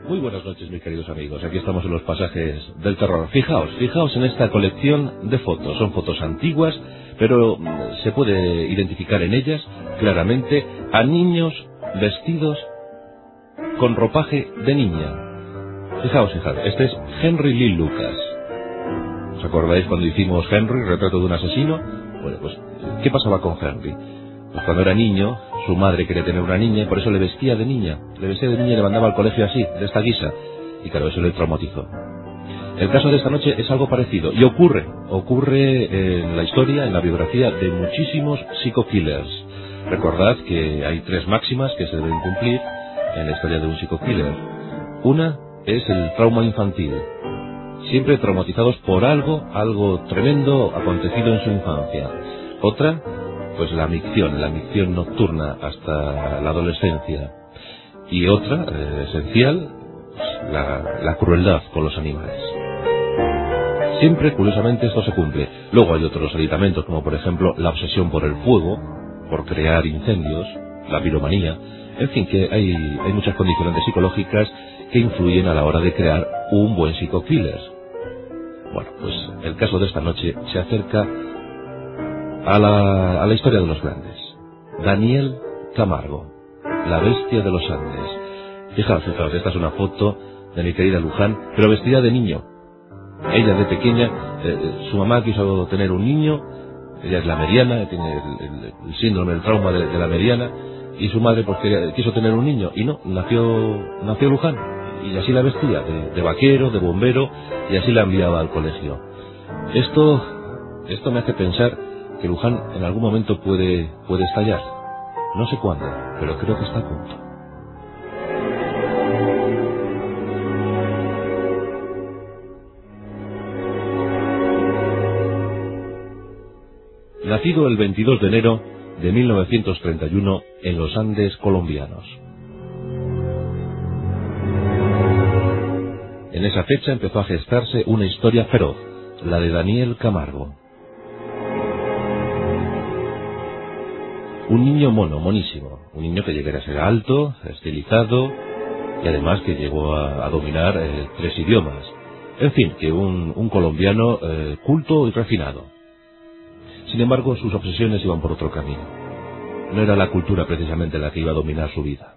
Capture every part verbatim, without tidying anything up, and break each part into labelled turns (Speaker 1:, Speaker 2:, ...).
Speaker 1: Muy buenas noches, mis queridos amigos. Aquí estamos en los pasajes del terror. Fijaos, fijaos en esta colección de fotos. Son fotos antiguas, pero se puede identificar en ellas claramente a niños vestidos con ropaje de niña. Fijaos, fijaos. Este es Henry Lee Lucas. ¿Os acordáis cuando hicimos Henry, retrato de un asesino? Bueno, pues, ¿qué pasaba con Henry? Pues cuando era niño, su madre quería tener una niña y por eso le vestía de niña. Le vestía de niña y le mandaba al colegio así, de esta guisa. Y claro, eso le traumatizó. El caso de esta noche es algo parecido. Y ocurre, ocurre en la historia, en la biografía de muchísimos psico-killers. Recordad que hay tres máximas que se deben cumplir en la historia de un psico-killer. Una es el trauma infantil. Siempre traumatizados por algo, algo tremendo acontecido en su infancia. Otra, pues la micción, la micción nocturna hasta la adolescencia. Y otra, eh, esencial, pues la, la crueldad con los animales. Siempre, curiosamente, esto se cumple. Luego hay otros aditamentos, como por ejemplo la obsesión por el fuego, por crear incendios, la piromanía. En fin, que hay, hay muchas condicionantes psicológicas que influyen a la hora de crear un buen psico-killer. Bueno, pues el caso de esta noche se acerca a la, a la historia de los grandes. Daniel Camargo, la bestia de los Andes. Fijaos, fijaos, esta es una foto de mi querida Luján, pero vestida de niño. Ella de pequeña, eh, su mamá quiso tener un niño, ella es la mediana, tiene el, el, el síndrome, el trauma de, de la mediana, y su madre pues quería, quiso tener un niño, y no, nació, nació Luján, y así la vestía, de, de vaquero, de bombero, y así la enviaba al colegio. Esto, esto me hace pensar que Luján en algún momento puede, puede estallar. No sé cuándo, pero creo que está a punto. Nacido el veintidós de enero de mil novecientos treinta y uno en los Andes colombianos. En esa fecha empezó a gestarse una historia feroz, la de Daniel Camargo. Un niño mono, monísimo, un niño que llegara a ser alto, estilizado, y además que llegó a, a dominar eh, tres idiomas. En fin, que un, un colombiano eh, culto y refinado. Sin embargo, sus obsesiones iban por otro camino. No era la cultura precisamente la que iba a dominar su vida.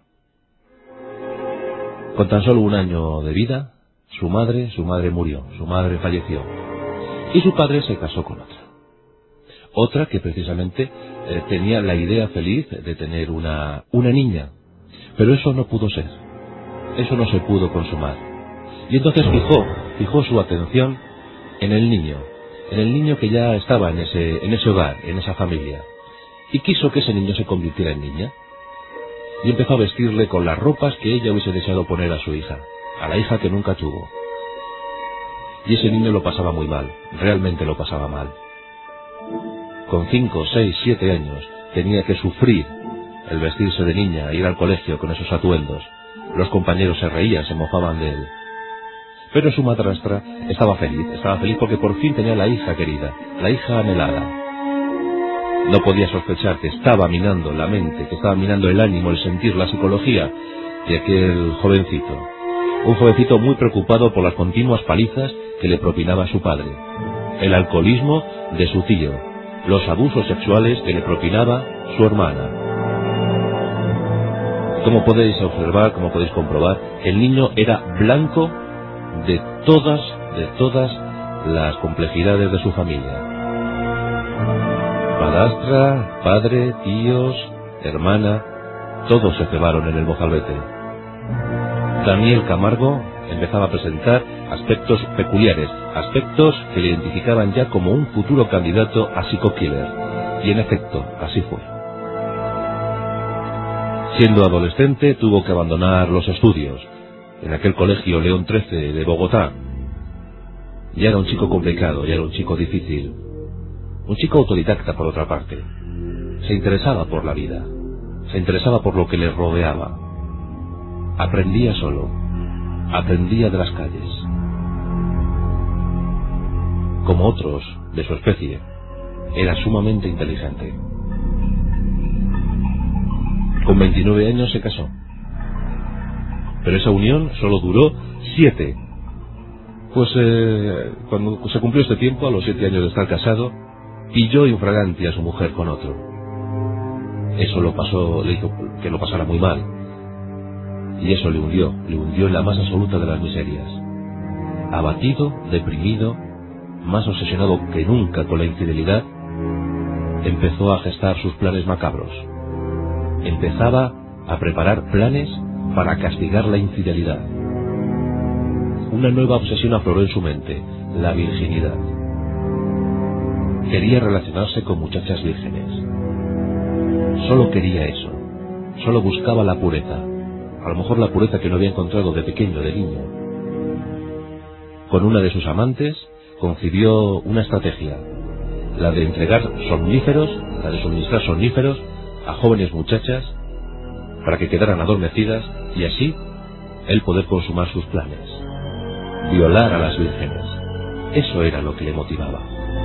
Speaker 1: Con tan solo un año de vida, su madre, su madre murió, su madre falleció. Y su padre se casó con otra. Otra que precisamente eh, tenía la idea feliz de tener una, una niña. Pero eso no pudo ser. Eso no se pudo consumar. Y entonces fijó, fijó su atención en el niño. En el niño que ya estaba en ese, en ese hogar, en esa familia. Y quiso que ese niño se convirtiera en niña. Y empezó a vestirle con las ropas que ella hubiese deseado poner a su hija. A la hija que nunca tuvo. Y ese niño lo pasaba muy mal. Realmente lo pasaba mal. Con cinco, seis, siete años tenía que sufrir el vestirse de niña, ir al colegio con esos atuendos. Los compañeros se reían, se mofaban de él. Pero su madrastra estaba feliz, estaba feliz porque por fin tenía la hija querida, la hija anhelada. No podía sospechar que estaba minando la mente, que estaba minando el ánimo, el sentir, la psicología de aquel jovencito. Un jovencito muy preocupado por las continuas palizas que le propinaba su padre, el alcoholismo de su tío, los abusos sexuales que le propinaba su hermana. Como podéis observar, como podéis comprobar, el niño era blanco de todas, de todas las complejidades de su familia. Madrastra, padre, tíos, hermana, todos se cebaron en el mozalbete. Daniel Camargo empezaba a presentar aspectos peculiares, aspectos que le identificaban ya como un futuro candidato a psico-killer. Y en efecto, así fue. Siendo adolescente, tuvo que abandonar los estudios en aquel colegio León trece de Bogotá. Ya era un chico complicado, ya era un chico difícil. Un chico autodidacta, por otra parte. Se interesaba por la vida, se interesaba por lo que le rodeaba. Aprendía solo, aprendía de las calles. Como otros de su especie, era sumamente inteligente. Con veintinueve años se casó. pero esa unión solo duró siete. Pues eh, cuando se cumplió este tiempo, a los siete años de estar casado, pilló infraganti a su mujer con otro. Eso lo pasó, le hizo que lo pasara muy mal. Y eso le hundió, le hundió en la más absoluta de las miserias. Abatido, deprimido, más obsesionado que nunca con la infidelidad, empezó a gestar sus planes macabros. Empezaba a preparar planes para castigar la infidelidad. Una nueva obsesión afloró en su mente, la virginidad. Quería relacionarse con muchachas vírgenes. Solo quería eso. Solo buscaba la pureza. A lo mejor la pureza que no había encontrado de pequeño, de niño. Con una de sus amantes concibió una estrategia, la de entregar somníferos, la de suministrar somníferos a jóvenes muchachas para que quedaran adormecidas y así él poder consumar sus planes, violar a las vírgenes. Eso era lo que le motivaba.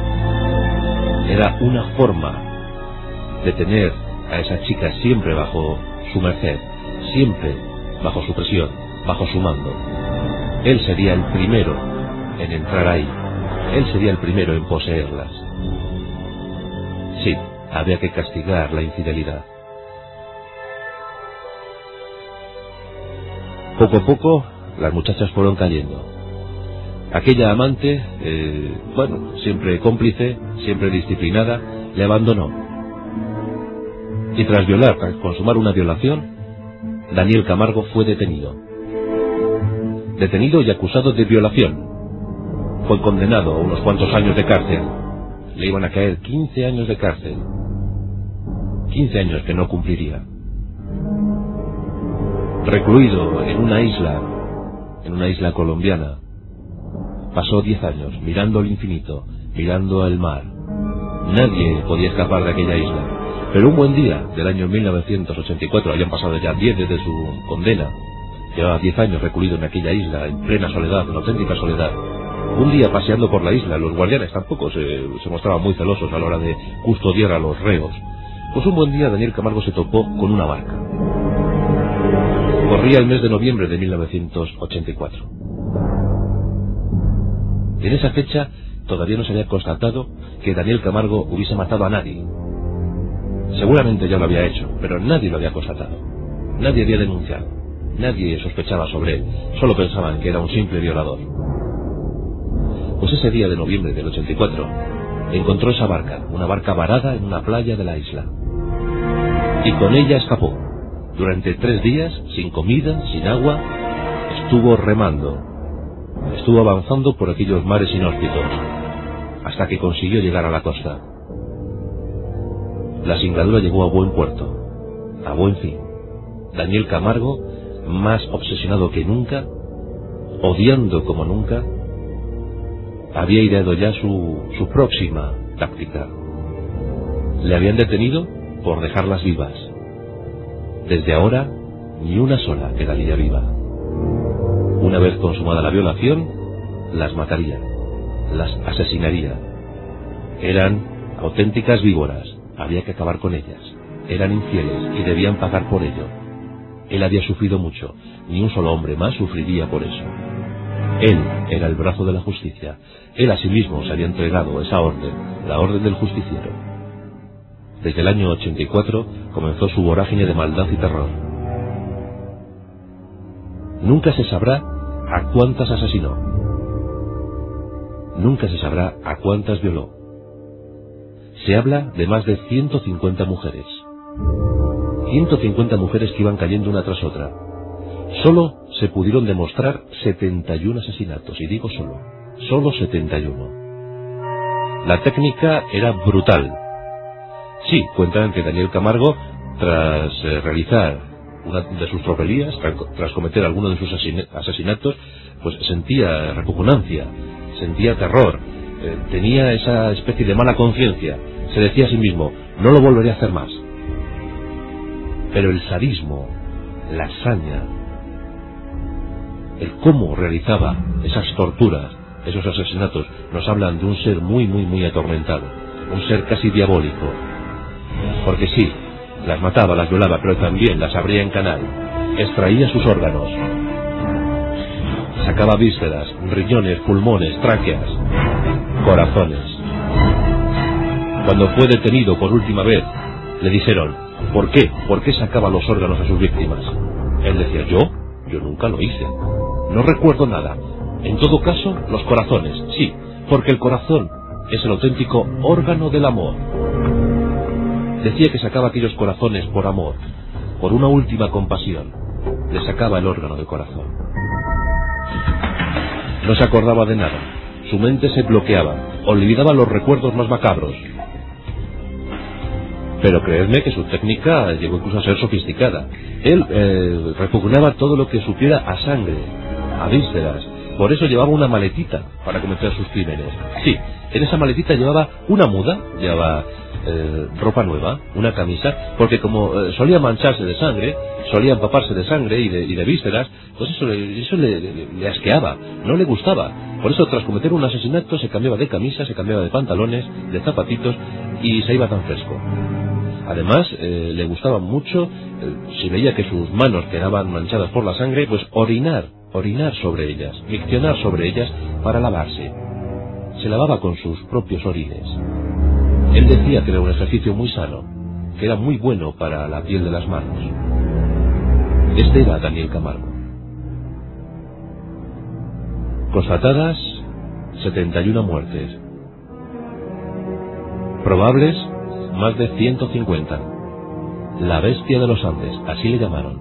Speaker 1: Era una forma de tener a esa chica siempre bajo su merced, siempre bajo su presión, bajo su mando. Él sería el primero en entrar ahí. Él sería el primero en poseerlas. Sí, había que castigar la infidelidad. Poco a poco, las muchachas fueron cayendo. Aquella amante, eh, bueno, siempre cómplice, siempre disciplinada, le abandonó. Y tras violar, tras consumar una violación, Daniel Camargo fue detenido. Detenido y acusado de violación. Fue condenado a unos cuantos años de cárcel. Le iban a caer quince años de cárcel. quince años que no cumpliría. Recluido en una isla, en una isla colombiana, pasó diez años mirando el infinito, mirando el mar. Nadie podía escapar de aquella isla. Pero un buen día del año mil novecientos ochenta y cuatro, habían pasado ya diez desde su condena, llevaba diez años recluido en aquella isla, en plena soledad, en auténtica soledad. Un día paseando por la isla, los guardianes tampoco se, se mostraban muy celosos a la hora de custodiar a los reos. Pues un buen día Daniel Camargo se topó con una barca. Corría el mes de noviembre de mil novecientos ochenta y cuatro. Y en esa fecha todavía no se había constatado que Daniel Camargo hubiese matado a nadie. Seguramente ya lo había hecho, pero nadie lo había constatado. Nadie había denunciado. Nadie sospechaba sobre él. Solo pensaban que era un simple violador. Pues ese día de noviembre del ochenta y cuatro encontró esa barca, una barca varada en una playa de la isla. Y con ella escapó. Durante tres días, sin comida, sin agua, estuvo remando. Estuvo avanzando por aquellos mares inhóspitos, hasta que consiguió llegar a la costa. La singladura llegó a buen puerto, a buen fin. Daniel Camargo, más obsesionado que nunca, odiando como nunca, había ideado ya su, su próxima táctica. Le habían detenido por dejarlas vivas. Desde ahora, ni una sola quedaría viva. Una vez consumada la violación, las mataría, las asesinaría. Eran auténticas víboras, había que acabar con ellas. Eran infieles y debían pagar por ello. Él había sufrido mucho, ni un solo hombre más sufriría por eso. Él era el brazo de la justicia. Él a sí mismo se había entregado esa orden, la orden del justiciero. Desde el año ochenta y cuatro comenzó su vorágine de maldad y terror. Nunca se sabrá a cuántas asesinó. Nunca se sabrá a cuántas violó. Se habla de más de ciento cincuenta mujeres. ciento cincuenta mujeres que iban cayendo una tras otra. Solo se pudieron demostrar setenta y uno asesinatos, y digo solo, solo setenta y uno. La técnica era brutal. Sí, cuentan que Daniel Camargo, tras eh, realizar una de sus tropelías, tras, tras cometer alguno de sus asesinatos, pues sentía repugnancia, sentía terror, eh, tenía esa especie de mala conciencia. Se decía a sí mismo, no lo volveré a hacer más. Pero el sadismo, la hazaña, el cómo realizaba esas torturas, esos asesinatos, nos hablan de un ser muy, muy, muy atormentado, un ser casi diabólico. Porque sí, las mataba, las violaba, pero también las abría en canal. extraía sus órganos. Sacaba vísceras, riñones, pulmones, tráqueas, corazones. Cuando fue detenido por última vez, le dijeron: ¿por qué? ¿Por qué sacaba los órganos a sus víctimas? Él decía: ¿yo? Yo nunca lo hice. No recuerdo nada. En todo caso, los corazones, sí, porque el corazón es el auténtico órgano del amor. Decía que sacaba aquellos corazones por amor, por una última compasión. Le sacaba el órgano del corazón. No se acordaba de nada. Su mente se bloqueaba, olvidaba los recuerdos más macabros. Pero creedme que su técnica llegó incluso a ser sofisticada. Él eh, repugnaba todo lo que supiera a sangre, a vísceras. Por eso llevaba una maletita para cometer sus crímenes. Sí, en esa maletita llevaba una muda, llevaba eh, ropa nueva, una camisa, porque como eh, solía mancharse de sangre, solía empaparse de sangre y de, y de vísceras, pues eso, eso le, le, le asqueaba, no le gustaba. Por eso, tras cometer un asesinato, se cambiaba de camisa, se cambiaba de pantalones, de zapatitos, y se iba tan fresco. Además, eh, le gustaba mucho, eh, si veía que sus manos quedaban manchadas por la sangre, pues orinar, orinar sobre ellas, miccionar sobre ellas para lavarse. Se lavaba con sus propios orines. Él decía que era un ejercicio muy sano, que era muy bueno para la piel de las manos. Este era Daniel Camargo. Constatadas setenta y una muertes. Probables más de ciento cincuenta. La bestia de los Andes, así le llamaron.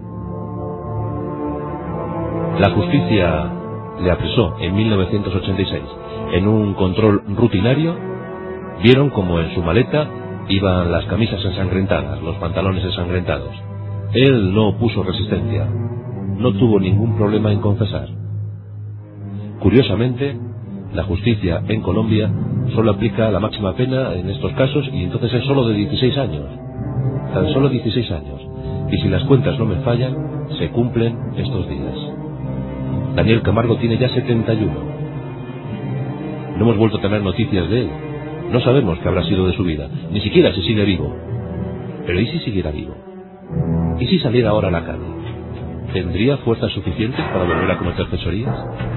Speaker 1: La justicia le apresó en mil novecientos ochenta y seis. En un control rutinario, vieron como en su maleta iban las camisas ensangrentadas, los pantalones ensangrentados. Él no opuso resistencia, no tuvo ningún problema en confesar. Curiosamente, la justicia en Colombia solo aplica la máxima pena en estos casos, y entonces es solo de dieciséis años. Tan solo dieciséis años. Y si las cuentas no me fallan, se cumplen estos días. Daniel Camargo tiene ya setenta y uno. No hemos vuelto a tener noticias de él. No sabemos qué habrá sido de su vida, ni siquiera si sigue vivo. Pero ¿y si siguiera vivo? ¿Y si saliera ahora a la calle? ¿Tendría fuerzas suficientes para volver a cometer fechorías?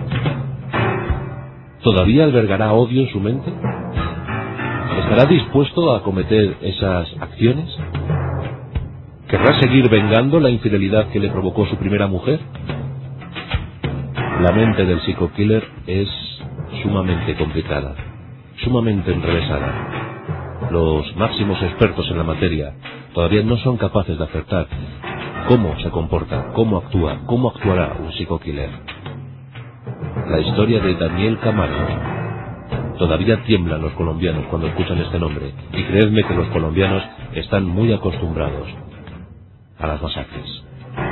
Speaker 1: ¿Todavía albergará odio en su mente? ¿Estará dispuesto a cometer esas acciones? ¿Querrá seguir vengando la infidelidad que le provocó su primera mujer? La mente del psico-killer es sumamente complicada, sumamente enrevesada. Los máximos expertos en la materia todavía no son capaces de acertar cómo se comporta, cómo actúa, cómo actuará un psico-killer. La historia de Daniel Camargo. Todavía tiemblan los colombianos cuando escuchan este nombre, y creedme que los colombianos están muy acostumbrados a las masacres.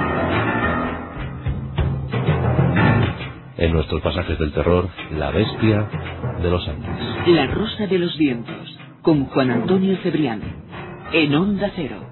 Speaker 1: En nuestros pasajes del terror, la bestia de los Andes.
Speaker 2: La rosa de los vientos, con Juan Antonio Cebrián, en Onda Cero.